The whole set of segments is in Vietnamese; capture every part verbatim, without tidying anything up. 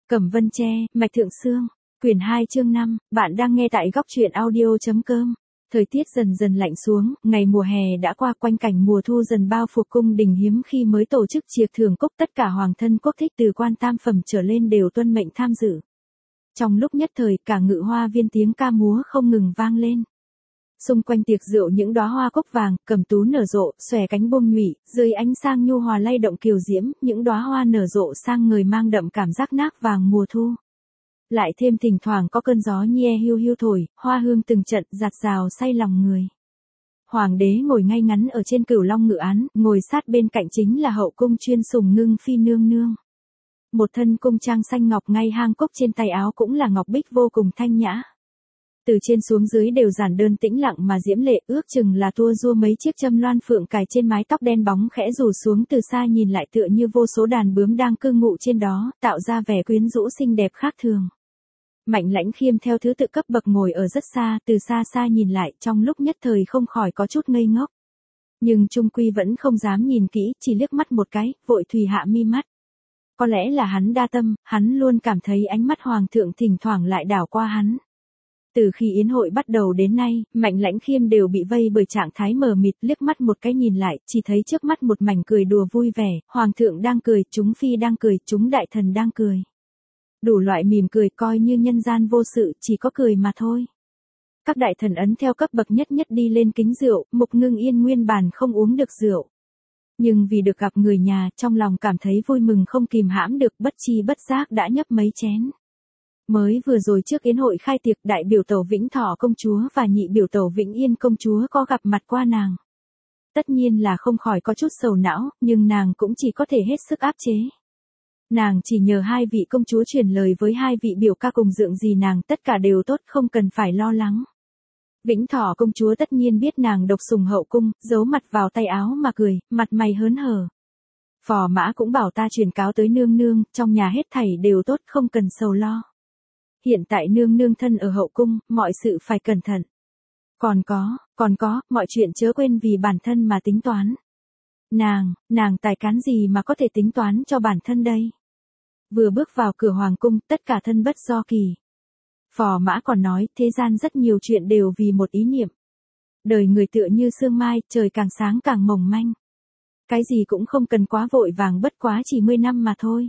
Cẩm Vân Tre, Mạch Thượng Sương, quyển hai chương năm, bạn đang nghe tại góc truyện audio.com. Thời tiết dần dần lạnh xuống, ngày mùa hè đã qua, quanh cảnh mùa thu dần bao phục cung đình hiếm khi mới tổ chức tiệc thưởng cúc, tất cả hoàng thân quốc thích từ quan tam phẩm trở lên đều tuân mệnh tham dự. Trong lúc nhất thời, cả Ngự Hoa Viên tiếng ca múa không ngừng vang lên. Xung quanh tiệc rượu những đóa hoa cúc vàng, cẩm tú nở rộ, xòe cánh buông nhụy, dưới ánh sang nhu hòa lay động kiều diễm, những đóa hoa nở rộ sang người mang đậm cảm giác nác vàng mùa thu. Lại thêm thỉnh thoảng có cơn gió nhe hiu hiu thổi, hoa hương từng trận dạt dào say lòng người. Hoàng đế ngồi ngay ngắn ở trên Cửu Long ngự án, ngồi sát bên cạnh chính là hậu cung chuyên sùng Ngưng Phi nương nương. Một thân cung trang xanh ngọc, ngay hang cúc trên tay áo cũng là ngọc bích vô cùng thanh nhã. Từ trên xuống dưới đều giản đơn tĩnh lặng mà diễm lệ, ước chừng là tua rua mấy chiếc châm loan phượng cài trên mái tóc đen bóng khẽ rủ xuống, từ xa nhìn lại tựa như vô số đàn bướm đang cư ngụ trên đó, tạo ra vẻ quyến rũ xinh đẹp khác thường. Mạnh Lãnh Khiêm theo thứ tự cấp bậc ngồi ở rất xa, từ xa xa nhìn lại, trong lúc nhất thời không khỏi có chút ngây ngốc. Nhưng trung quy vẫn không dám nhìn kỹ, chỉ liếc mắt một cái, vội thùy hạ mi mắt. Có lẽ là hắn đa tâm, hắn luôn cảm thấy ánh mắt hoàng thượng thỉnh thoảng lại đảo qua hắn. Từ khi yến hội bắt đầu đến nay, Mạnh Lãnh Khiêm đều bị vây bởi trạng thái mờ mịt, liếc mắt một cái nhìn lại, chỉ thấy trước mắt một mảnh cười đùa vui vẻ, hoàng thượng đang cười, chúng phi đang cười, chúng đại thần đang cười. Đủ loại mỉm cười coi như nhân gian vô sự, chỉ có cười mà thôi. Các đại thần ấn theo cấp bậc nhất nhất đi lên kính rượu, Mục Ngưng Yên nguyên bản không uống được rượu. Nhưng vì được gặp người nhà, trong lòng cảm thấy vui mừng không kìm hãm được, bất chi bất giác đã nhấp mấy chén. Mới vừa rồi trước yến hội khai tiệc, đại biểu tẩu Vĩnh Thọ công chúa và nhị biểu tẩu Vĩnh Yên công chúa có gặp mặt qua nàng. Tất nhiên là không khỏi có chút sầu não, nhưng nàng cũng chỉ có thể hết sức áp chế. Nàng chỉ nhờ hai vị công chúa truyền lời với hai vị biểu ca cùng dượng gì nàng, tất cả đều tốt, không cần phải lo lắng. Vĩnh Thọ công chúa tất nhiên biết nàng độc sủng hậu cung, giấu mặt vào tay áo mà cười, mặt mày hớn hở. Phò mã cũng bảo ta truyền cáo tới nương nương, trong nhà hết thảy đều tốt, không cần sầu lo. Hiện tại nương nương thân ở hậu cung, mọi sự phải cẩn thận. Còn có, còn có, mọi chuyện chớ quên vì bản thân mà tính toán. Nàng, nàng tài cán gì mà có thể tính toán cho bản thân đây? Vừa bước vào cửa hoàng cung, tất cả thân bất do kỳ. Phò mã còn nói, thế gian rất nhiều chuyện đều vì một ý niệm. Đời người tựa như sương mai, trời càng sáng càng mỏng manh. Cái gì cũng không cần quá vội vàng, bất quá chỉ mươi năm mà thôi.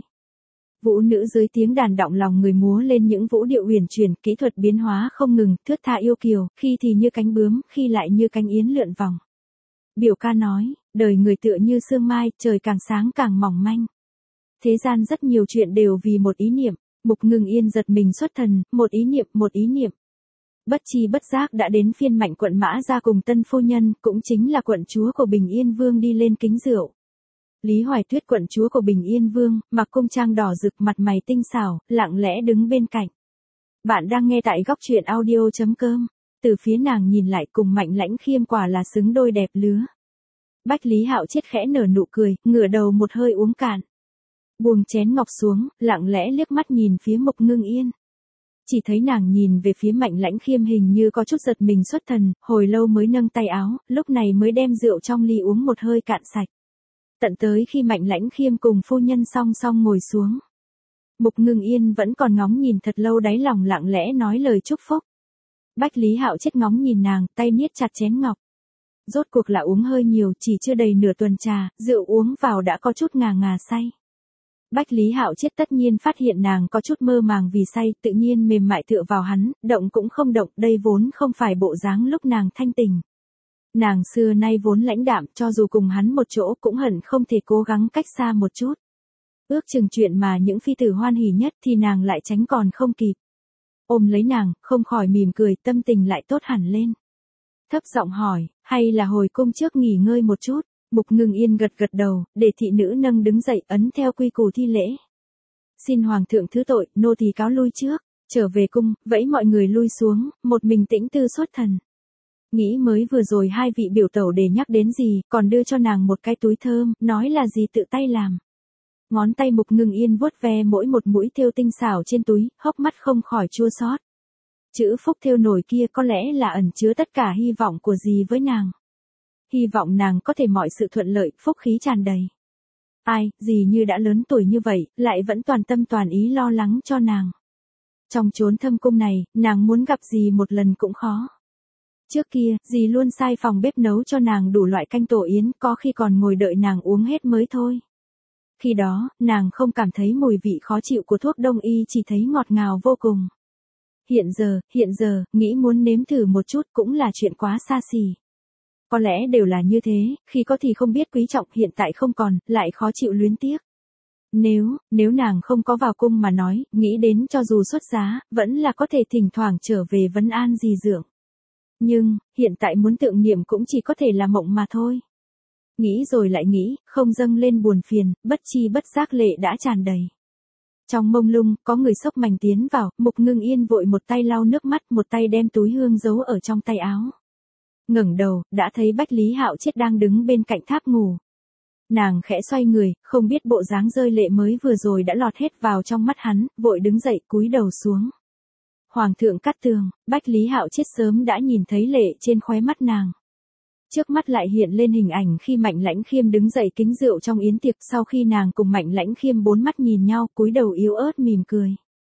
Vũ nữ dưới tiếng đàn động lòng người múa lên những vũ điệu huyền chuyển, kỹ thuật biến hóa không ngừng, thướt tha yêu kiều, khi thì như cánh bướm, khi lại như cánh yến lượn vòng. Biểu ca nói, đời người tựa như sương mai, trời càng sáng càng mỏng manh. Thế gian rất nhiều chuyện đều vì một ý niệm. Mục Ngưng Yên giật mình xuất thần, một ý niệm, một ý niệm. Bất chi bất giác đã đến phiên Mạnh quận Mã ra cùng tân phu nhân, cũng chính là quận chúa của Bình Yên Vương đi lên kính rượu. Lý Hoài Tuyết quận chúa của Bình Yên Vương, mặc cung trang đỏ rực, mặt mày tinh xảo, lặng lẽ đứng bên cạnh. Bạn đang nghe tại góc truyện audio.com. Từ phía nàng nhìn lại, cùng Mạnh Lãnh Khiêm quả là xứng đôi đẹp lứa. Bách Lý Hạo chết khẽ nở nụ cười, ngửa đầu một hơi uống cạn. Buông chén ngọc xuống, lặng lẽ liếc mắt nhìn phía Mục Ngưng Yên. Chỉ thấy nàng nhìn về phía Mạnh Lãnh Khiêm, hình như có chút giật mình xuất thần, hồi lâu mới nâng tay áo, lúc này mới đem rượu trong ly uống một hơi cạn sạch. Tận tới khi Mạnh Lãnh Khiêm cùng phu nhân song song ngồi xuống. Mục Ngưng Yên vẫn còn ngóng nhìn thật lâu, đáy lòng lặng lẽ nói lời chúc phúc. Bách Lý Hạo chết ngóng nhìn nàng, tay niết chặt chén ngọc. Rốt cuộc là uống hơi nhiều, chỉ chưa đầy nửa tuần trà, rượu uống vào đã có chút ngà ngà say. Bách Lý Hạo chết tất nhiên phát hiện nàng có chút mơ màng vì say, tự nhiên mềm mại tựa vào hắn, động cũng không động, đây vốn không phải bộ dáng lúc nàng thanh tình. Nàng xưa nay vốn lãnh đạm, cho dù cùng hắn một chỗ cũng hận không thể cố gắng cách xa một chút. Ước chừng chuyện mà những phi tử hoan hỉ nhất thì nàng lại tránh còn không kịp. Ôm lấy nàng, không khỏi mỉm cười, tâm tình lại tốt hẳn lên. Thấp giọng hỏi, hay là hồi cung trước nghỉ ngơi một chút? Mục Ngưng Yên gật gật đầu, để thị nữ nâng đứng dậy, ấn theo quy củ thi lễ. Xin hoàng thượng thứ tội, nô tỳ cáo lui trước. Trở về cung, vẫy mọi người lui xuống, một mình tĩnh tư xuất thần. Nghĩ mới vừa rồi hai vị biểu tẩu để nhắc đến gì, còn đưa cho nàng một cái túi thơm, nói là gì tự tay làm. Ngón tay Mục Ngưng Yên vuốt ve mỗi một mũi thêu tinh xảo trên túi, hốc mắt không khỏi chua xót. Chữ phúc thêu nổi kia có lẽ là ẩn chứa tất cả hy vọng của dì với nàng. Hy vọng nàng có thể mọi sự thuận lợi, phúc khí tràn đầy. Ai, gì như đã lớn tuổi như vậy, lại vẫn toàn tâm toàn ý lo lắng cho nàng. Trong chốn thâm cung này, nàng muốn gặp dì một lần cũng khó. Trước kia, dì luôn sai phòng bếp nấu cho nàng đủ loại canh tổ yến, có khi còn ngồi đợi nàng uống hết mới thôi. Khi đó, nàng không cảm thấy mùi vị khó chịu của thuốc đông y, chỉ thấy ngọt ngào vô cùng. Hiện giờ, hiện giờ, nghĩ muốn nếm thử một chút cũng là chuyện quá xa xỉ. Có lẽ đều là như thế, khi có thì không biết quý trọng, hiện tại không còn, lại khó chịu luyến tiếc. Nếu, nếu nàng không có vào cung mà nói, nghĩ đến cho dù xuất giá, vẫn là có thể thỉnh thoảng trở về vấn an dì dưỡng. Nhưng, hiện tại muốn tượng niệm cũng chỉ có thể là mộng mà thôi. Nghĩ rồi lại nghĩ, không dâng lên buồn phiền, bất chi bất giác lệ đã tràn đầy. Trong mông lung, có người xốc mảnh tiến vào, Mục Ngưng Yên vội một tay lau nước mắt, một tay đem túi hương giấu ở trong tay áo. Ngẩng đầu, đã thấy Bách Lý Hạo Chết đang đứng bên cạnh tháp ngủ. Nàng khẽ xoay người, không biết bộ dáng rơi lệ mới vừa rồi đã lọt hết vào trong mắt hắn, vội đứng dậy cúi đầu xuống. Hoàng thượng Cát Tường, Bách Lý Hạo Chết sớm đã nhìn thấy lệ trên khóe mắt nàng. Trước mắt lại hiện lên hình ảnh khi Mạnh Lãnh Khiêm đứng dậy kính rượu trong yến tiệc, sau khi nàng cùng Mạnh Lãnh Khiêm bốn mắt nhìn nhau, cúi đầu yếu ớt mỉm cười.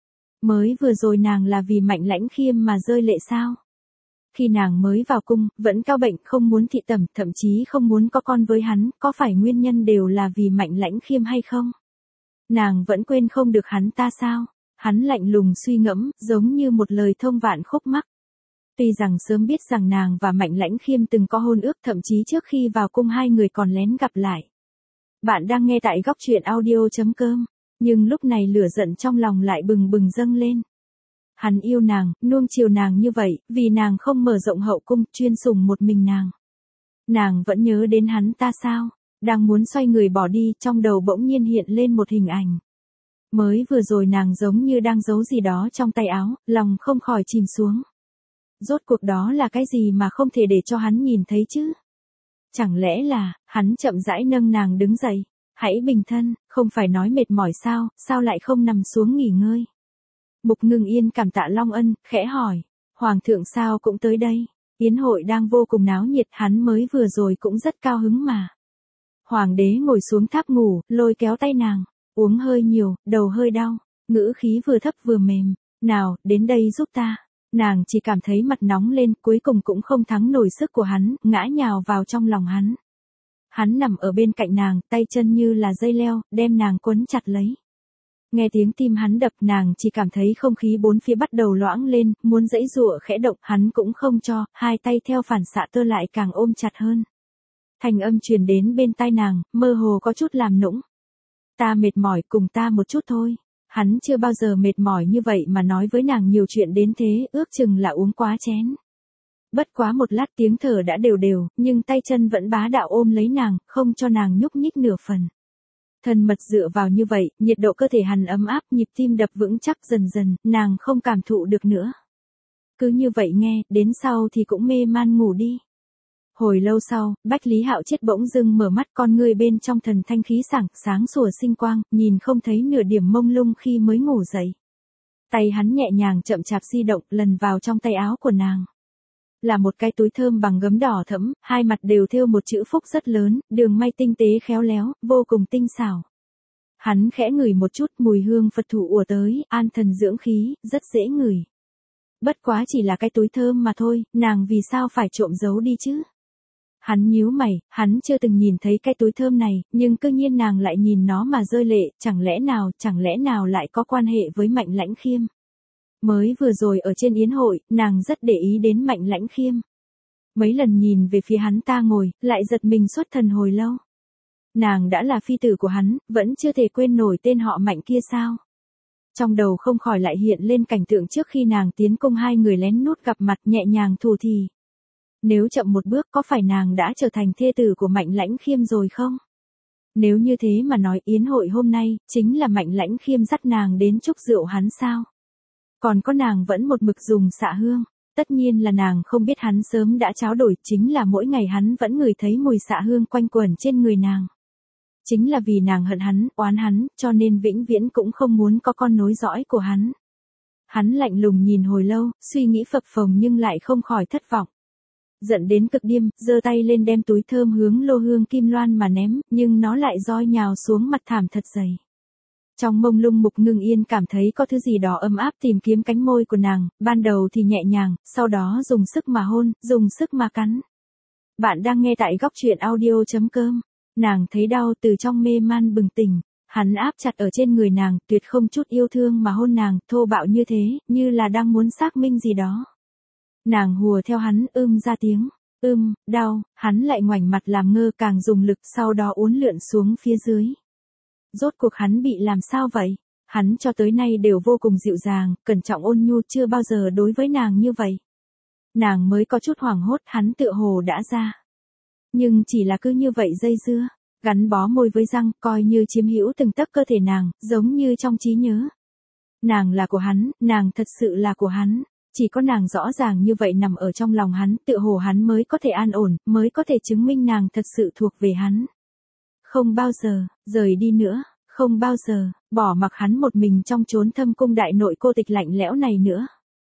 Mới vừa rồi nàng là vì Mạnh Lãnh Khiêm mà rơi lệ sao? Khi nàng mới vào cung, vẫn cao bệnh, không muốn thị tẩm, thậm chí không muốn có con với hắn, có phải nguyên nhân đều là vì Mạnh Lãnh Khiêm hay không? Nàng vẫn quên không được hắn ta sao? Hắn lạnh lùng suy ngẫm, giống như một lời thông vạn khúc mắc. Tuy rằng sớm biết rằng nàng và Mạnh Lãnh Khiêm từng có hôn ước, thậm chí trước khi vào cung hai người còn lén gặp lại. Bạn đang nghe tại góc truyện audio chấm com, nhưng lúc này lửa giận trong lòng lại bừng bừng dâng lên. Hắn yêu nàng, nuông chiều nàng như vậy, vì nàng không mở rộng hậu cung, chuyên sủng một mình nàng. Nàng vẫn nhớ đến hắn ta sao? Đang muốn xoay người bỏ đi, trong đầu bỗng nhiên hiện lên một hình ảnh. Mới vừa rồi nàng giống như đang giấu gì đó trong tay áo, lòng không khỏi chìm xuống. Rốt cuộc đó là cái gì mà không thể để cho hắn nhìn thấy chứ? Chẳng lẽ là, hắn chậm rãi nâng nàng đứng dậy. Hãy bình thân, không phải nói mệt mỏi sao, sao lại không nằm xuống nghỉ ngơi? Mục Ngưng Yên cảm tạ Long Ân, khẽ hỏi. Hoàng thượng sao cũng tới đây? Yến hội đang vô cùng náo nhiệt, hắn mới vừa rồi cũng rất cao hứng mà. Hoàng đế ngồi xuống tháp ngủ, lôi kéo tay nàng. Uống hơi nhiều, đầu hơi đau. Ngữ khí vừa thấp vừa mềm. Nào, đến đây giúp ta. Nàng chỉ cảm thấy mặt nóng lên, cuối cùng cũng không thắng nổi sức của hắn, ngã nhào vào trong lòng hắn. Hắn nằm ở bên cạnh nàng, tay chân như là dây leo, đem nàng quấn chặt lấy. Nghe tiếng tim hắn đập, nàng chỉ cảm thấy không khí bốn phía bắt đầu loãng lên, muốn giãy giụa khẽ động, hắn cũng không cho, hai tay theo phản xạ tơ lại càng ôm chặt hơn. Thành âm truyền đến bên tai nàng, mơ hồ có chút làm nũng. Ta mệt mỏi, cùng ta một chút thôi. Hắn chưa bao giờ mệt mỏi như vậy mà nói với nàng nhiều chuyện đến thế, ước chừng là uống quá chén. Bất quá một lát tiếng thở đã đều đều, nhưng tay chân vẫn bá đạo ôm lấy nàng, không cho nàng nhúc nhích nửa phần. Thân mật dựa vào như vậy, nhiệt độ cơ thể hắn ấm áp, nhịp tim đập vững chắc, dần dần, nàng không cảm thụ được nữa. Cứ như vậy nghe, đến sau thì cũng mê man ngủ đi. Hồi lâu sau, Bách Lý Hạo Chết bỗng dưng mở mắt, con ngươi bên trong thần thanh khí sảng, sáng sủa sinh quang, nhìn không thấy nửa điểm mông lung khi mới ngủ dậy. Tay hắn nhẹ nhàng chậm chạp di động, lần vào trong tay áo của nàng. Là một cái túi thơm bằng gấm đỏ thẫm, hai mặt đều thêu một chữ phúc rất lớn, đường may tinh tế khéo léo, vô cùng tinh xảo. Hắn khẽ ngửi một chút, mùi hương Phật thủ ùa tới, an thần dưỡng khí, rất dễ ngửi. Bất quá chỉ là cái túi thơm mà thôi, nàng vì sao phải trộm giấu đi chứ? Hắn nhíu mày, hắn chưa từng nhìn thấy cái túi thơm này, nhưng cư nhiên nàng lại nhìn nó mà rơi lệ, chẳng lẽ nào, chẳng lẽ nào lại có quan hệ với Mạnh Lãnh Khiêm. Mới vừa rồi ở trên yến hội, nàng rất để ý đến Mạnh Lãnh Khiêm. Mấy lần nhìn về phía hắn ta ngồi, lại giật mình xuất thần hồi lâu. Nàng đã là phi tử của hắn, vẫn chưa thể quên nổi tên họ Mạnh kia sao? Trong đầu không khỏi lại hiện lên cảnh tượng trước khi nàng tiến cung hai người lén nút gặp mặt nhẹ nhàng thủ thì. Nếu chậm một bước có phải nàng đã trở thành thê tử của Mạnh Lãnh Khiêm rồi không? Nếu như thế mà nói yến hội hôm nay, chính là Mạnh Lãnh Khiêm dắt nàng đến chúc rượu hắn sao? Còn có nàng vẫn một mực dùng xạ hương, tất nhiên là nàng không biết hắn sớm đã tráo đổi, chính là mỗi ngày hắn vẫn ngửi thấy mùi xạ hương quanh quẩn trên người nàng. Chính là vì nàng hận hắn, oán hắn, cho nên vĩnh viễn cũng không muốn có con nối dõi của hắn. Hắn lạnh lùng nhìn hồi lâu, suy nghĩ phập phồng nhưng lại không khỏi thất vọng. Giận đến cực điểm, giơ tay lên đem túi thơm hướng lô hương kim loan mà ném, nhưng nó lại roi nhào xuống mặt thảm thật dày. Trong mông lung Mục Ngưng Yên cảm thấy có thứ gì đó ấm áp tìm kiếm cánh môi của nàng, ban đầu thì nhẹ nhàng, sau đó dùng sức mà hôn, dùng sức mà cắn. Bạn đang nghe tại góc truyện audio.com. Nàng thấy đau từ trong mê man bừng tỉnh, hắn áp chặt ở trên người nàng, tuyệt không chút yêu thương mà hôn nàng, thô bạo như thế, như là đang muốn xác minh gì đó. Nàng hùa theo hắn, ưm ra tiếng, ưm, đau, hắn lại ngoảnh mặt làm ngơ, càng dùng lực, sau đó uốn lượn xuống phía dưới. Rốt cuộc hắn bị làm sao vậy? Hắn cho tới nay đều vô cùng dịu dàng, cẩn trọng ôn nhu, chưa bao giờ đối với nàng như vậy. Nàng mới có chút hoảng hốt, hắn tựa hồ đã ra. Nhưng chỉ là cứ như vậy dây dưa, gắn bó môi với răng, coi như chiếm hữu từng tấc cơ thể nàng, giống như trong trí nhớ. Nàng là của hắn, nàng thật sự là của hắn. Chỉ có nàng rõ ràng như vậy nằm ở trong lòng hắn, tựa hồ hắn mới có thể an ổn, mới có thể chứng minh nàng thật sự thuộc về hắn. Không bao giờ, rời đi nữa, không bao giờ, bỏ mặc hắn một mình trong chốn thâm cung đại nội cô tịch lạnh lẽo này nữa.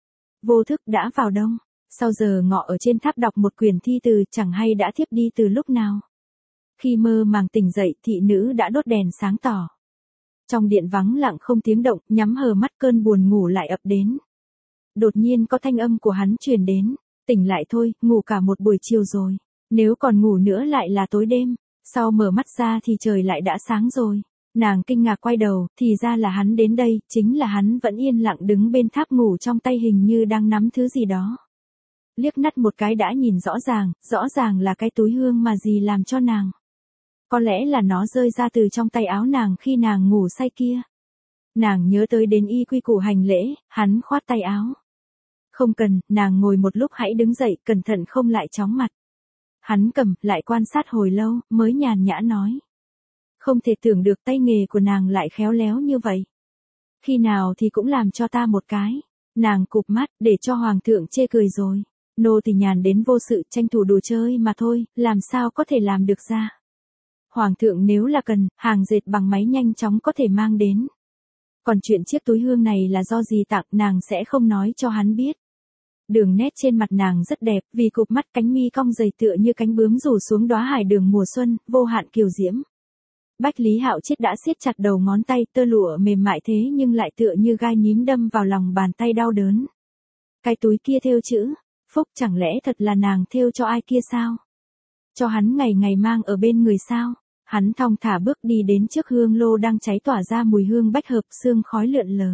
Vô thức đã vào đông, sau giờ ngọ ở trên tháp đọc một quyển thi từ, chẳng hay đã thiếp đi từ lúc nào. Khi mơ màng tỉnh dậy, thị nữ đã đốt đèn sáng tỏ. Trong điện vắng lặng không tiếng động, nhắm hờ mắt cơn buồn ngủ lại ập đến. Đột nhiên có thanh âm của hắn truyền đến, tỉnh lại thôi, ngủ cả một buổi chiều rồi, nếu còn ngủ nữa lại là tối đêm, sau mở mắt ra thì trời lại đã sáng rồi. Nàng kinh ngạc quay đầu, thì ra là hắn đến đây, chính là hắn vẫn yên lặng đứng bên tháp ngủ, trong tay hình như đang nắm thứ gì đó. Liếc nắt một cái đã nhìn rõ ràng, rõ ràng là cái túi hương mà dì làm cho nàng. Có lẽ là nó rơi ra từ trong tay áo nàng khi nàng ngủ say kia. Nàng nhớ tới đến y quy củ hành lễ, hắn khoát tay áo. Không cần, nàng ngồi một lúc hãy đứng dậy, cẩn thận không lại chóng mặt. Hắn cầm, lại quan sát hồi lâu, mới nhàn nhã nói. Không thể tưởng được tay nghề của nàng lại khéo léo như vậy. Khi nào thì cũng làm cho ta một cái. Nàng cụp mắt, để cho hoàng thượng chê cười rồi. Nô thì nhàn đến vô sự, tranh thủ đồ chơi mà thôi, làm sao có thể làm được ra. Hoàng thượng nếu là cần, hàng dệt bằng máy nhanh chóng có thể mang đến. Còn chuyện chiếc túi hương này là do gì tặng, nàng sẽ không nói cho hắn biết. Đường nét trên mặt nàng rất đẹp, vì cụp mắt, cánh mi cong dày tựa như cánh bướm rủ xuống đóa hải đường mùa xuân, vô hạn kiều diễm. Bách Lý Hạo Chiết đã siết chặt đầu ngón tay, tơ lụa mềm mại thế nhưng lại tựa như gai nhím đâm vào lòng bàn tay đau đớn. Cái túi kia thêu chữ, phúc, chẳng lẽ thật là nàng thêu cho ai kia sao? Cho hắn ngày ngày mang ở bên người sao? Hắn thong thả bước đi đến trước hương lô đang cháy tỏa ra mùi hương bách hợp, sương khói lượn lờ.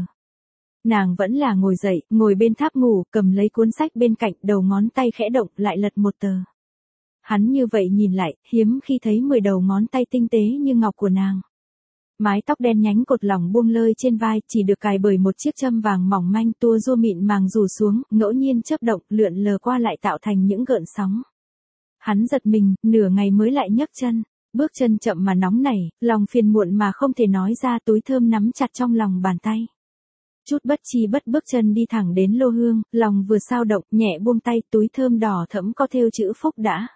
Nàng vẫn là ngồi dậy, ngồi bên tháp ngủ, cầm lấy cuốn sách bên cạnh, đầu ngón tay khẽ động, lại lật một tờ. Hắn như vậy nhìn lại, hiếm khi thấy mười đầu ngón tay tinh tế như ngọc của nàng. Mái tóc đen nhánh cột lỏng buông lơi trên vai, chỉ được cài bởi một chiếc châm vàng mỏng manh, tua rua mịn màng rủ xuống, ngẫu nhiên chớp động, lượn lờ qua lại tạo thành những gợn sóng. Hắn giật mình, nửa ngày mới lại nhấc chân, bước chân chậm mà nóng nảy, lòng phiền muộn mà không thể nói ra, túi thơm nắm chặt trong lòng bàn tay. Chút bất chi bất bước chân đi thẳng đến lô hương, lòng vừa sao động, nhẹ buông tay, túi thơm đỏ thẫm có thêu chữ phúc đã.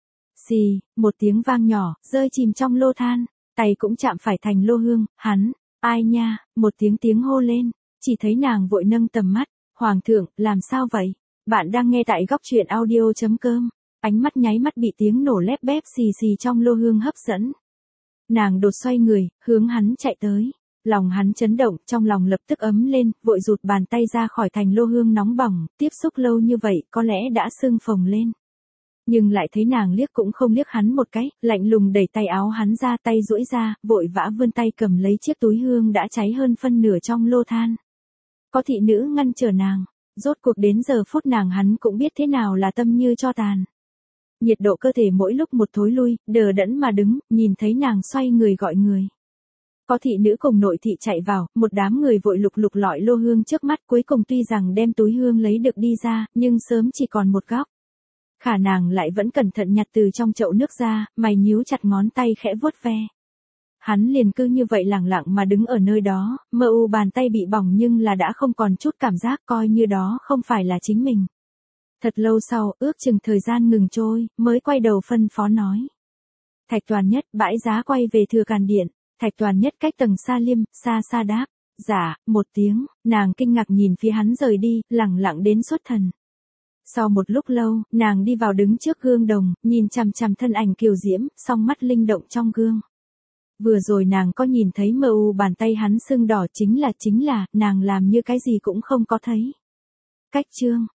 Xì, một tiếng vang nhỏ, rơi chìm trong lô than, tay cũng chạm phải thành lô hương, hắn, ai nha, một tiếng tiếng hô lên, chỉ thấy nàng vội nâng tầm mắt, hoàng thượng, làm sao vậy? Bạn đang nghe tại góc truyện audio.com, ánh mắt nháy mắt bị tiếng nổ lép bép xì xì trong lô hương hấp dẫn. Nàng đột xoay người, hướng hắn chạy tới. Lòng hắn chấn động, trong lòng lập tức ấm lên, vội rụt bàn tay ra khỏi thành lô hương nóng bỏng, tiếp xúc lâu như vậy, có lẽ đã sưng phồng lên. Nhưng lại thấy nàng liếc cũng không liếc hắn một cái, lạnh lùng đẩy tay áo hắn ra, tay duỗi ra, vội vã vươn tay cầm lấy chiếc túi hương đã cháy hơn phân nửa trong lô than. Có thị nữ ngăn trở nàng, rốt cuộc đến giờ phút nàng hắn cũng biết thế nào là tâm như tro tàn. Nhiệt độ cơ thể mỗi lúc một thối lui, đờ đẫn mà đứng, nhìn thấy nàng xoay người gọi người. Có thị nữ cùng nội thị chạy vào, một đám người vội lục lục lọi lô hương trước mắt, cuối cùng tuy rằng đem túi hương lấy được đi ra, nhưng sớm chỉ còn một góc. Khả nàng lại vẫn cẩn thận nhặt từ trong chậu nước ra, mày nhíu chặt ngón tay khẽ vuốt ve. Hắn liền cứ như vậy lẳng lặng mà đứng ở nơi đó, mơ u bàn tay bị bỏng nhưng là đã không còn chút cảm giác, coi như đó không phải là chính mình. Thật lâu sau, ước chừng thời gian ngừng trôi, mới quay đầu phân phó nói. Thạch Toàn Nhất, bãi giá quay về Thừa Càn Điện. Thạch Toàn Nhất cách tầng xa liêm, xa xa đáp. Dạ, một tiếng, nàng kinh ngạc nhìn phía hắn rời đi, lẳng lặng đến xuất thần. Sau một lúc lâu, nàng đi vào đứng trước gương đồng, nhìn chằm chằm thân ảnh kiều diễm, song mắt linh động trong gương. Vừa rồi nàng có nhìn thấy mờ u bàn tay hắn sưng đỏ, chính là chính là, nàng làm như cái gì cũng không có thấy. Cách chương